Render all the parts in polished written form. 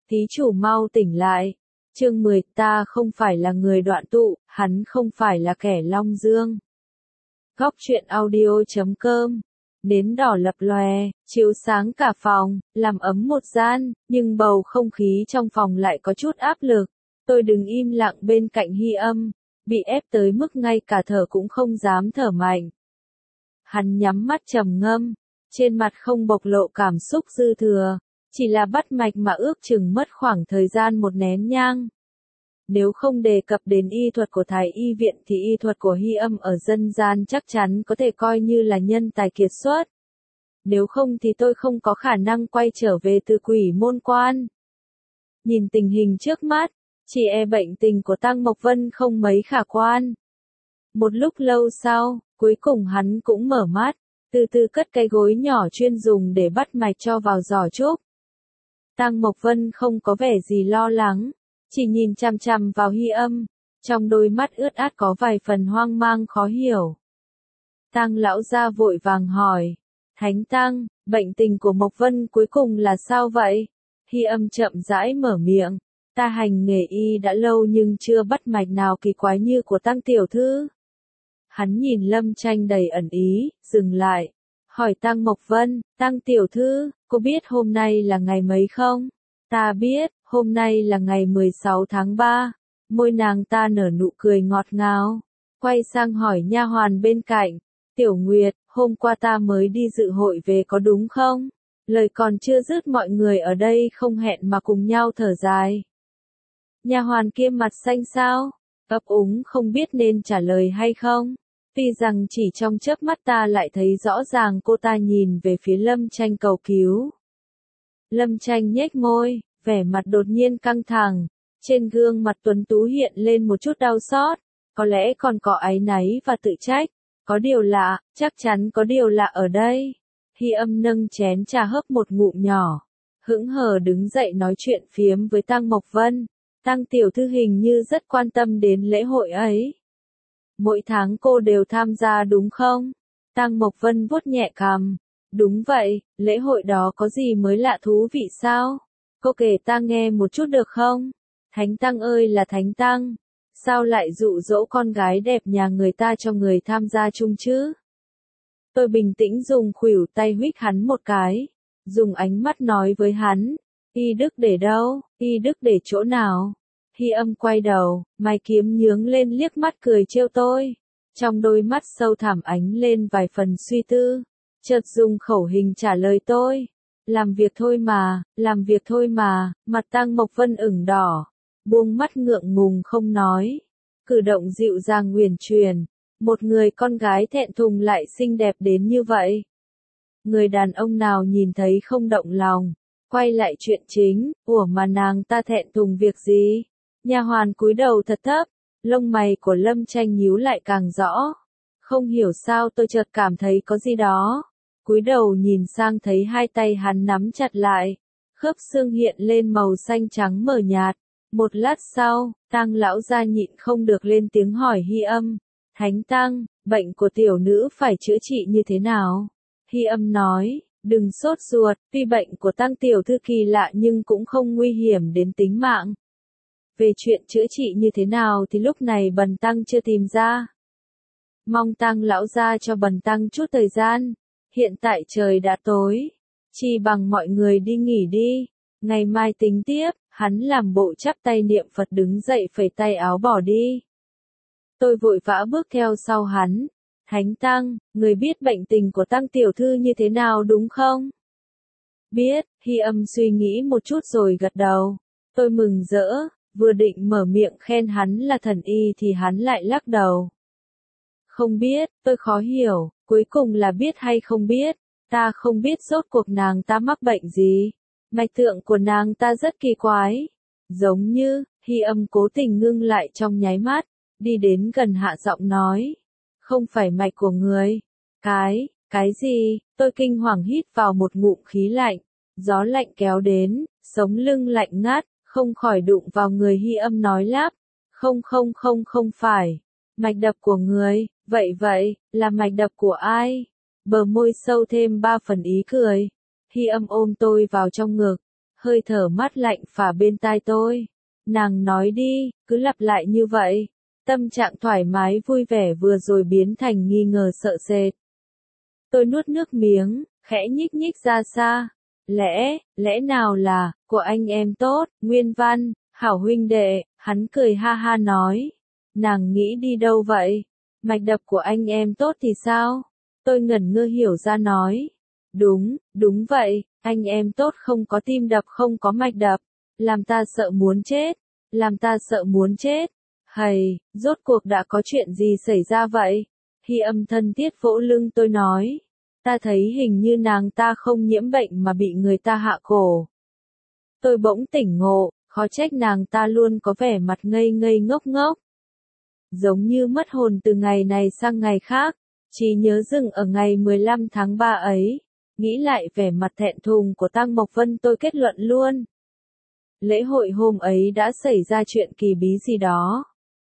Thí chủ mau tỉnh lại. Chương 10, ta không phải là người đoạn tụ, hắn không phải là kẻ long dương. Góc truyện audio.com. Nến đỏ lập lòe, chiếu sáng cả phòng, làm ấm một gian, nhưng bầu không khí trong phòng lại có chút áp lực. Tôi đứng im lặng bên cạnh Hy Âm, bị ép tới mức ngay cả thở cũng không dám thở mạnh. Hắn nhắm mắt trầm ngâm, trên mặt không bộc lộ cảm xúc dư thừa, chỉ là bắt mạch mà ước chừng mất khoảng thời gian một nén nhang. Nếu không đề cập đến y thuật của Thái y viện thì y thuật của Hy Âm ở dân gian chắc chắn có thể coi như là nhân tài kiệt xuất. Nếu không thì tôi không có khả năng quay trở về từ Quỷ Môn Quan. Nhìn tình hình trước mắt, chỉ e bệnh tình của Tăng Mộc Vân không mấy khả quan. Một lúc lâu sau, cuối cùng hắn cũng mở mắt, từ từ cất cái gối nhỏ chuyên dùng để bắt mạch cho vào giỏ trúc. Tăng Mộc Vân không có vẻ gì lo lắng, chỉ nhìn chằm chằm vào Hy Âm, trong đôi mắt ướt át có vài phần hoang mang khó hiểu. Tăng lão gia vội vàng hỏi, Thánh Tăng, bệnh tình của Mộc Vân cuối cùng là sao vậy? Hy Âm chậm rãi mở miệng, ta hành nghề y đã lâu nhưng chưa bắt mạch nào kỳ quái như của Tăng tiểu thư. Hắn nhìn Lâm Tranh đầy ẩn ý, dừng lại, hỏi Tăng Mộc Vân, Tăng tiểu thư, cô biết hôm nay là ngày mấy không? Ta biết, hôm nay là ngày 16 tháng 3, môi nàng ta nở nụ cười ngọt ngào, quay sang hỏi nha hoàn bên cạnh, Tiểu Nguyệt, hôm qua ta mới đi dự hội về có đúng không? Lời còn chưa dứt mọi người ở đây không hẹn mà cùng nhau thở dài. Nha hoàn kia mặt xanh xao, ấp úng không biết nên trả lời hay không. Tuy rằng chỉ trong chớp mắt ta lại thấy rõ ràng cô ta nhìn về phía Lâm Tranh cầu cứu. Lâm Tranh nhếch môi, vẻ mặt đột nhiên căng thẳng, trên gương mặt tuấn tú hiện lên một chút đau xót, có lẽ còn có áy náy và tự trách, có điều lạ, chắc chắn có điều lạ ở đây. Hy Âm nâng chén trà hớp một ngụm nhỏ, hững hờ đứng dậy nói chuyện phiếm với Tăng Mộc Vân, Tăng tiểu thư hình như rất quan tâm đến lễ hội ấy. Mỗi tháng cô đều tham gia đúng không? Tăng Mộc Vân vuốt nhẹ cằm. Đúng vậy, lễ hội đó có gì mới lạ thú vị sao? Cô kể ta nghe một chút được không? Thánh Tăng ơi là Thánh Tăng, sao lại dụ dỗ con gái đẹp nhà người ta cho người tham gia chung chứ? Tôi bình tĩnh dùng khuỷu tay huých hắn một cái, dùng ánh mắt nói với hắn, y đức để đâu, y đức để chỗ nào? Hy Âm quay đầu, mày kiếm nhướng lên liếc mắt cười trêu tôi, trong đôi mắt sâu thẳm ánh lên vài phần suy tư, chợt dùng khẩu hình trả lời tôi, làm việc thôi mà, làm việc thôi mà. Mặt Tăng Mộc Vân ửng đỏ, buông mắt ngượng ngùng không nói, cử động dịu dàng uyển chuyển, một người con gái thẹn thùng lại xinh đẹp đến như vậy. Người đàn ông nào nhìn thấy không động lòng, quay lại chuyện chính, ủa mà nàng ta thẹn thùng việc gì? Nha hoàn cúi đầu thật thấp, lông mày của Lâm Tranh nhíu lại càng rõ. Không hiểu sao tôi chợt cảm thấy có gì đó. Cúi đầu nhìn sang thấy hai tay hắn nắm chặt lại, khớp xương hiện lên màu xanh trắng mờ nhạt. Một lát sau, Tăng lão gia nhịn không được lên tiếng hỏi Hy Âm, Thánh Tăng, bệnh của tiểu nữ phải chữa trị như thế nào? Hy Âm nói, đừng sốt ruột, tuy bệnh của Tăng tiểu thư kỳ lạ nhưng cũng không nguy hiểm đến tính mạng. Về chuyện chữa trị như thế nào thì lúc này Bần Tăng chưa tìm ra. Mong Tăng lão gia cho Bần Tăng chút thời gian, hiện tại trời đã tối, chỉ bằng mọi người đi nghỉ đi, ngày mai tính tiếp. Hắn làm bộ chắp tay niệm Phật đứng dậy phẩy tay áo bỏ đi. Tôi vội vã bước theo sau hắn. Thánh Tăng, người biết bệnh tình của Tăng tiểu thư như thế nào đúng không? Biết, Hy Âm suy nghĩ một chút rồi gật đầu. Tôi mừng rỡ, vừa định mở miệng khen hắn là thần y thì hắn lại lắc đầu. Không biết, tôi khó hiểu, cuối cùng là biết hay không biết, ta không biết rốt cuộc nàng ta mắc bệnh gì. Mạch tượng của nàng ta rất kỳ quái, giống như, Hy Âm cố tình ngưng lại trong nháy mắt, đi đến gần hạ giọng nói, không phải mạch của người. Cái gì? Tôi kinh hoàng hít vào một ngụm khí lạnh, gió lạnh kéo đến, sống lưng lạnh ngắt, không khỏi đụng vào người. Hy Âm nói lắp, không phải, mạch đập của người, vậy, là mạch đập của ai? Bờ môi sâu thêm 3 phần ý cười. Hy Âm ôm tôi vào trong ngực, hơi thở mát lạnh phả bên tai tôi. Nàng nói đi, cứ lặp lại như vậy. Tâm trạng thoải mái vui vẻ vừa rồi biến thành nghi ngờ sợ sệt. Tôi nuốt nước miếng, khẽ nhích nhích ra xa. Lẽ nào là, của anh em tốt, Nguyên Văn, hảo huynh đệ, hắn cười ha ha nói. Nàng nghĩ đi đâu vậy? Mạch đập của anh em tốt thì sao? Tôi ngẩn ngơ hiểu ra nói. Đúng vậy, anh em tốt không có tim đập không có mạch đập. Làm ta sợ muốn chết. Hầy, rốt cuộc đã có chuyện gì xảy ra vậy? Hy Âm thân thiết vỗ lưng tôi nói. Ta thấy hình như nàng ta không nhiễm bệnh mà bị người ta hạ cổ. Tôi bỗng tỉnh ngộ, khó trách nàng ta luôn có vẻ mặt ngây ngây ngốc ngốc. Giống như mất hồn từ ngày này sang ngày khác, chỉ nhớ dừng ở ngày 15 tháng 3 ấy. Nghĩ lại vẻ mặt thẹn thùng của Tăng Mộc Vân tôi kết luận luôn. Lễ hội hôm ấy đã xảy ra chuyện kỳ bí gì đó.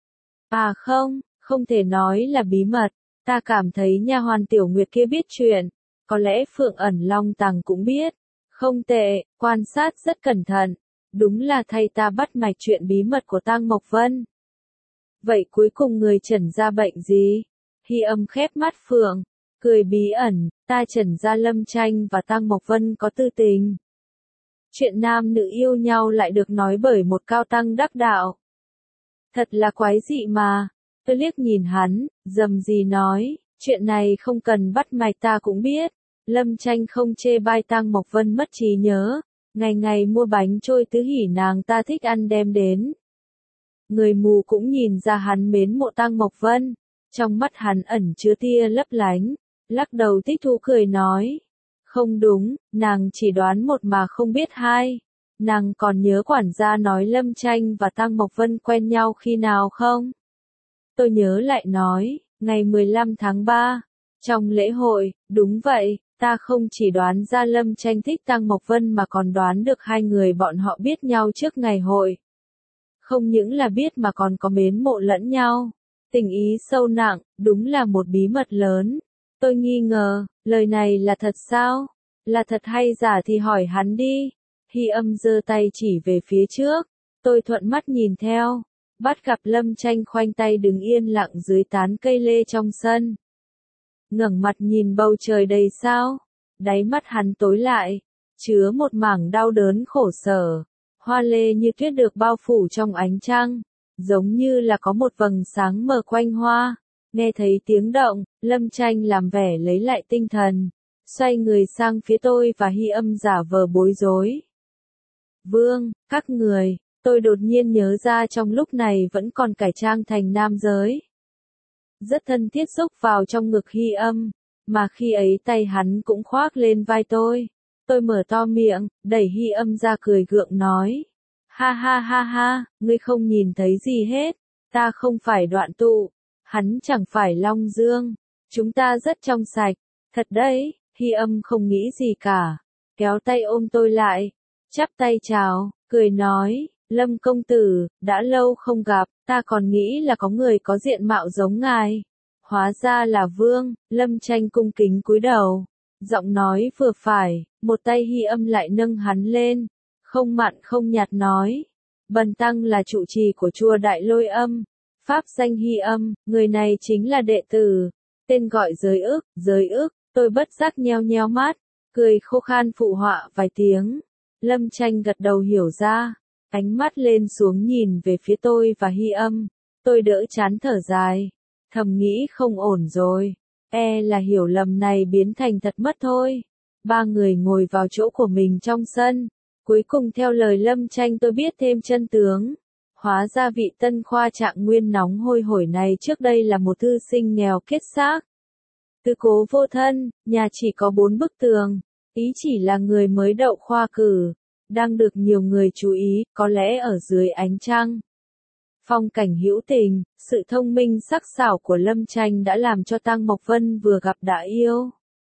À không thể nói là bí mật. Ta cảm thấy nha hoàn Tiểu Nguyệt kia biết chuyện. Có lẽ Phượng Ẩn Long Tàng cũng biết. Không tệ, quan sát rất cẩn thận. Đúng là thay ta bắt mạch chuyện bí mật của Tăng Mộc Vân. Vậy cuối cùng người chẩn ra bệnh gì? Hy Âm khép mắt Phượng, cười bí ẩn, ta chẩn ra Lâm Tranh và Tăng Mộc Vân có tư tình. Chuyện nam nữ yêu nhau lại được nói bởi một cao tăng đắc đạo. Thật là quái dị mà. Tôi liếc nhìn hắn, dầm gì nói, chuyện này không cần bắt mạch ta cũng biết. Lâm Tranh không chê bai Tăng Mộc Vân mất trí nhớ, ngày ngày mua bánh trôi tứ hỉ nàng ta thích ăn đem đến. Người mù cũng nhìn ra hắn mến mộ Tăng Mộc Vân, trong mắt hắn ẩn chứa tia lấp lánh, lắc đầu thích thú cười nói. Không đúng, nàng chỉ đoán một mà không biết hai. Nàng còn nhớ quản gia nói Lâm Tranh và Tăng Mộc Vân quen nhau khi nào không? Tôi nhớ lại nói, ngày 15 tháng 3, trong lễ hội, đúng vậy, ta không chỉ đoán ra Lâm Tranh thích Tăng Mộc Vân mà còn đoán được hai người bọn họ biết nhau trước ngày hội. Không những là biết mà còn có mến mộ lẫn nhau. Tình ý sâu nặng, đúng là một bí mật lớn. Tôi nghi ngờ, lời này là thật sao? Là thật hay giả thì hỏi hắn đi. Hy Âm giơ tay chỉ về phía trước. Tôi thuận mắt nhìn theo. Bắt gặp Lâm Tranh khoanh tay đứng yên lặng dưới tán cây lê trong sân. Ngẩng mặt nhìn bầu trời đầy sao. Đáy mắt hắn tối lại, chứa một mảng đau đớn khổ sở. Hoa lê như tuyết được bao phủ trong ánh trăng, giống như là có một vầng sáng mờ quanh hoa. Nghe thấy tiếng động, Lâm Tranh làm vẻ lấy lại tinh thần, xoay người sang phía tôi và Hy Âm giả vờ bối rối. Vương, các người, tôi đột nhiên nhớ ra trong lúc này vẫn còn cải trang thành nam giới. Rất thân thiết xúc vào trong ngực Hy Âm, mà khi ấy tay hắn cũng khoác lên vai tôi. Tôi mở to miệng, đẩy Hy Âm ra cười gượng nói. Ha ha ha ha, ngươi không nhìn thấy gì hết. Ta không phải Đoạn Tụ. Hắn chẳng phải Long Dương. Chúng ta rất trong sạch. Thật đấy, Hy Âm không nghĩ gì cả. Kéo tay ôm tôi lại. Chắp tay chào, cười nói. Lâm công tử, đã lâu không gặp, ta còn nghĩ là có người có diện mạo giống ngài. Hóa ra là Vương. Lâm Tranh cung kính cúi đầu. Giọng nói vừa phải, một tay Hy Âm lại nâng hắn lên, không mặn không nhạt nói. Bần tăng là trụ trì của chùa Đại Lôi Âm, pháp danh Hy Âm, người này chính là đệ tử, tên gọi giới ức, tôi bất giác nheo nheo mắt, cười khô khan phụ họa vài tiếng. Lâm Tranh gật đầu hiểu ra, ánh mắt lên xuống nhìn về phía tôi và Hy Âm, tôi đỡ chán thở dài, thầm nghĩ không ổn rồi. Là hiểu lầm này biến thành thật mất thôi. Ba người ngồi vào chỗ của mình trong sân. Cuối cùng theo lời Lâm Tranh tôi biết thêm chân tướng. Hóa ra vị tân khoa Trạng Nguyên nóng hôi hổi này trước đây là một thư sinh nghèo kết xác. Tứ cố vô thân, nhà chỉ có 4 bức tường. Ý chỉ là người mới đậu khoa cử. Đang được nhiều người chú ý, có lẽ ở dưới ánh trăng. Phong cảnh hữu tình, sự thông minh sắc sảo của Lâm Tranh đã làm cho Tăng Mộc Vân vừa gặp đã yêu.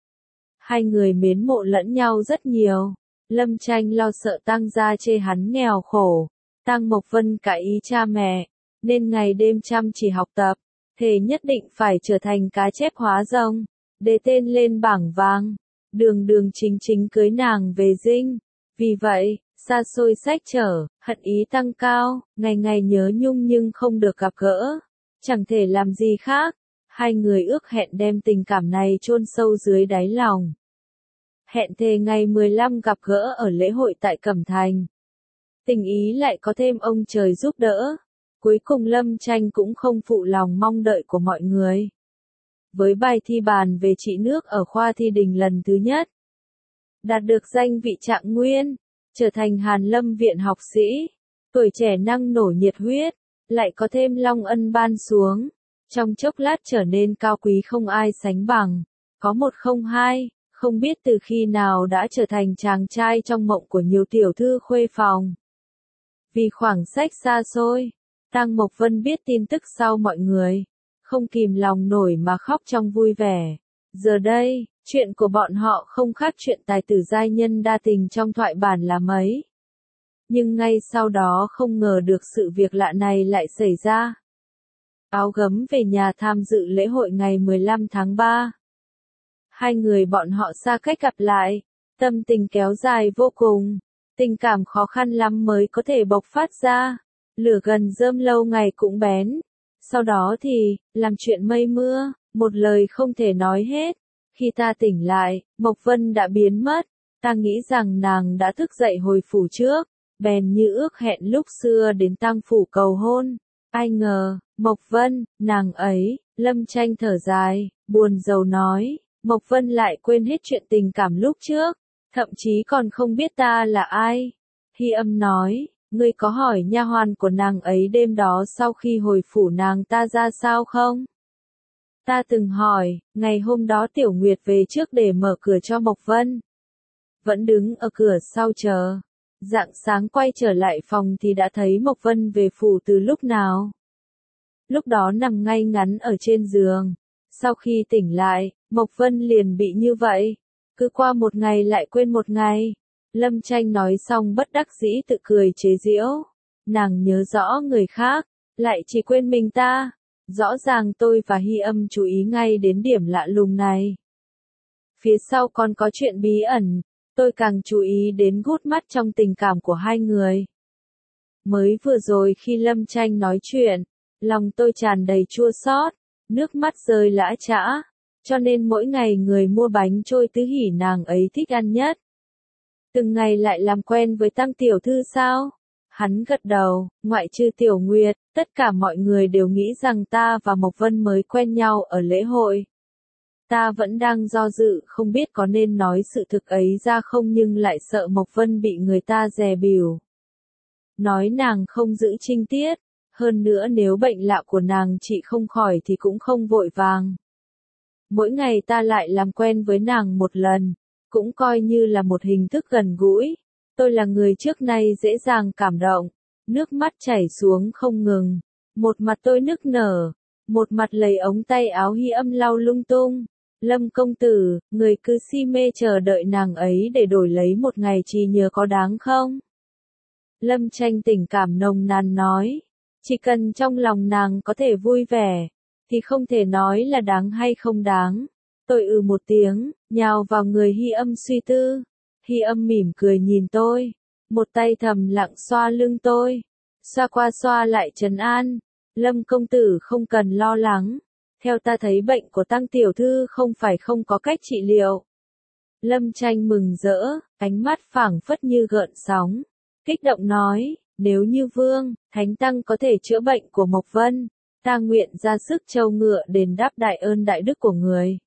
Hai người mến mộ lẫn nhau rất nhiều. Lâm Tranh lo sợ Tăng gia chê hắn nghèo khổ. Tăng Mộc Vân cãi ý cha mẹ, nên ngày đêm chăm chỉ học tập, thề nhất định phải trở thành cá chép hóa rồng, đề tên lên bảng vàng, đường đường chính chính cưới nàng về dinh. Vì vậy, xa xôi xách chở, hận ý tăng cao, ngày ngày nhớ nhung nhưng không được gặp gỡ, chẳng thể làm gì khác. Hai người ước hẹn đem tình cảm này chôn sâu dưới đáy lòng. Hẹn thề ngày 15 gặp gỡ ở lễ hội tại Cẩm Thành. Tình ý lại có thêm ông trời giúp đỡ. Cuối cùng Lâm Tranh cũng không phụ lòng mong đợi của mọi người. Với bài thi bàn về trị nước ở khoa thi đình lần thứ nhất, đạt được danh vị trạng nguyên, trở thành Hàn Lâm viện học sĩ, tuổi trẻ năng nổ nhiệt huyết, lại có thêm long ân ban xuống, trong chốc lát trở nên cao quý không ai sánh bằng, có một không hai, không biết từ khi nào đã trở thành chàng trai trong mộng của nhiều tiểu thư khuê phòng. Vì khoảng cách xa xôi, Tang Mộc Vân biết tin tức sau mọi người, không kìm lòng nổi mà khóc trong vui vẻ. Giờ đây, chuyện của bọn họ không khác chuyện tài tử giai nhân đa tình trong thoại bản là mấy. Nhưng ngay sau đó không ngờ được sự việc lạ này lại xảy ra. Áo gấm về nhà tham dự lễ hội ngày 15 tháng 3. Hai người bọn họ xa cách gặp lại, tâm tình kéo dài vô cùng, tình cảm khó khăn lắm mới có thể bộc phát ra, lửa gần rơm lâu ngày cũng bén. Sau đó thì, làm chuyện mây mưa, một lời không thể nói hết. Khi ta tỉnh lại, Mộc Vân đã biến mất, ta nghĩ rằng nàng đã thức dậy hồi phủ trước, bèn như ước hẹn lúc xưa đến Tang phủ cầu hôn. Ai ngờ, Mộc Vân, nàng ấy, Lâm Tranh thở dài, buồn rầu nói, Mộc Vân lại quên hết chuyện tình cảm lúc trước, thậm chí còn không biết ta là ai. Hy Âm nói, ngươi có hỏi nha hoàn của nàng ấy đêm đó sau khi hồi phủ nàng ta ra sao không? Ta từng hỏi, ngày hôm đó Tiểu Nguyệt về trước để mở cửa cho Mộc Vân. Vẫn đứng ở cửa sau chờ. Rạng sáng quay trở lại phòng thì đã thấy Mộc Vân về phủ từ lúc nào. Lúc đó nằm ngay ngắn ở trên giường. Sau khi tỉnh lại, Mộc Vân liền bị như vậy. Cứ qua một ngày lại quên một ngày. Lâm Tranh nói xong bất đắc dĩ tự cười chế giễu. Nàng nhớ rõ người khác, lại chỉ quên mình ta. Rõ ràng tôi và Hy Âm chú ý ngay đến điểm lạ lùng này. Phía sau còn có chuyện bí ẩn, tôi càng chú ý đến gút mắt trong tình cảm của hai người. Mới vừa rồi khi Lâm Tranh nói chuyện, lòng tôi tràn đầy chua xót, nước mắt rơi lã chã, cho nên mỗi ngày người mua bánh trôi tứ hỉ nàng ấy thích ăn nhất. Từng ngày lại làm quen với Tăng tiểu thư sao? Hắn gật đầu, ngoại trừ Tiểu Nguyệt, tất cả mọi người đều nghĩ rằng ta và Mộc Vân mới quen nhau ở lễ hội. Ta vẫn đang do dự không biết có nên nói sự thực ấy ra không nhưng lại sợ Mộc Vân bị người ta dè bỉu. Nói nàng không giữ trinh tiết, hơn nữa nếu bệnh lạ của nàng trị không khỏi thì cũng không vội vàng. Mỗi ngày ta lại làm quen với nàng một lần, cũng coi như là một hình thức gần gũi. Tôi là người trước nay dễ dàng cảm động, nước mắt chảy xuống không ngừng. Một mặt tôi nức nở, một mặt lấy ống tay áo Hy Âm lau lung tung. Lâm công tử, người cứ si mê chờ đợi nàng ấy để đổi lấy một ngày trì nhớ có đáng không? Lâm Tranh tình cảm nồng nàn nói, chỉ cần trong lòng nàng có thể vui vẻ, thì không thể nói là đáng hay không đáng. Tôi một tiếng, nhào vào người Hy Âm suy tư. Hy Âm mỉm cười nhìn tôi, một tay thầm lặng xoa lưng tôi, xoa qua xoa lại trấn an. Lâm công tử không cần lo lắng, theo ta thấy bệnh của Tăng tiểu thư không phải không có cách trị liệu. Lâm Tranh mừng rỡ, ánh mắt phảng phất như gợn sóng, kích động nói, nếu như Vương, Thánh Tăng có thể chữa bệnh của Mộc Vân, ta nguyện ra sức trâu ngựa đền đáp đại ơn đại đức của người.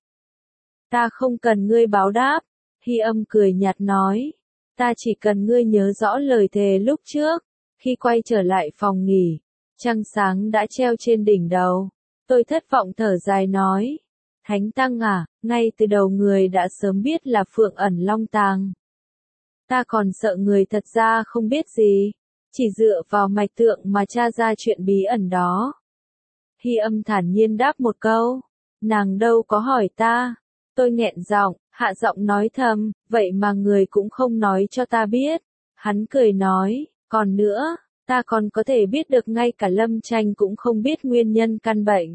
Ta không cần ngươi báo đáp. Hy Âm cười nhạt nói, ta chỉ cần ngươi nhớ rõ lời thề lúc trước. Khi quay trở lại phòng nghỉ, trăng sáng đã treo trên đỉnh đầu. Tôi thất vọng thở dài nói, Thánh Tăng à, ngay từ đầu người đã sớm biết là Phượng ẩn Long Tàng. Ta còn sợ người thật ra không biết gì, chỉ dựa vào mạch tượng mà tra ra chuyện bí ẩn đó. Hy Âm thản nhiên đáp một câu, nàng đâu có hỏi ta. Tôi nghẹn giọng, hạ giọng nói thầm, vậy mà người cũng không nói cho ta biết. Hắn cười nói, còn nữa, ta còn có thể biết được ngay cả Lâm Tranh cũng không biết nguyên nhân căn bệnh.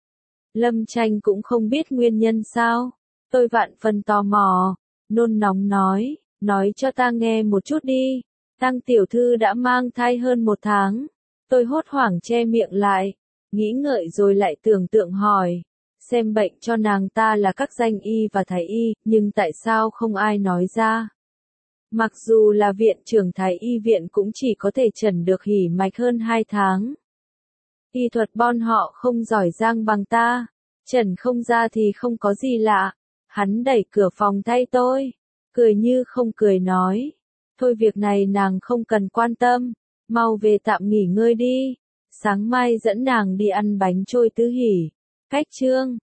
Lâm Tranh cũng không biết nguyên nhân sao? Tôi vạn phần tò mò, nôn nóng nói cho ta nghe một chút đi. Tăng tiểu thư đã mang thai hơn 1 tháng. Tôi hốt hoảng che miệng lại, nghĩ ngợi rồi lại tưởng tượng hỏi. Xem bệnh cho nàng ta là các danh y và thái y, nhưng tại sao không ai nói ra? Mặc dù là viện trưởng thái y viện cũng chỉ có thể chẩn được hỉ mạch hơn 2 tháng. Y thuật bọn họ không giỏi giang bằng ta. Chẩn không ra thì không có gì lạ. Hắn đẩy cửa phòng thay tôi. Cười như không cười nói. Thôi việc này nàng không cần quan tâm. Mau về tạm nghỉ ngơi đi. Sáng mai dẫn nàng đi ăn bánh trôi tứ hỉ. Cách chương.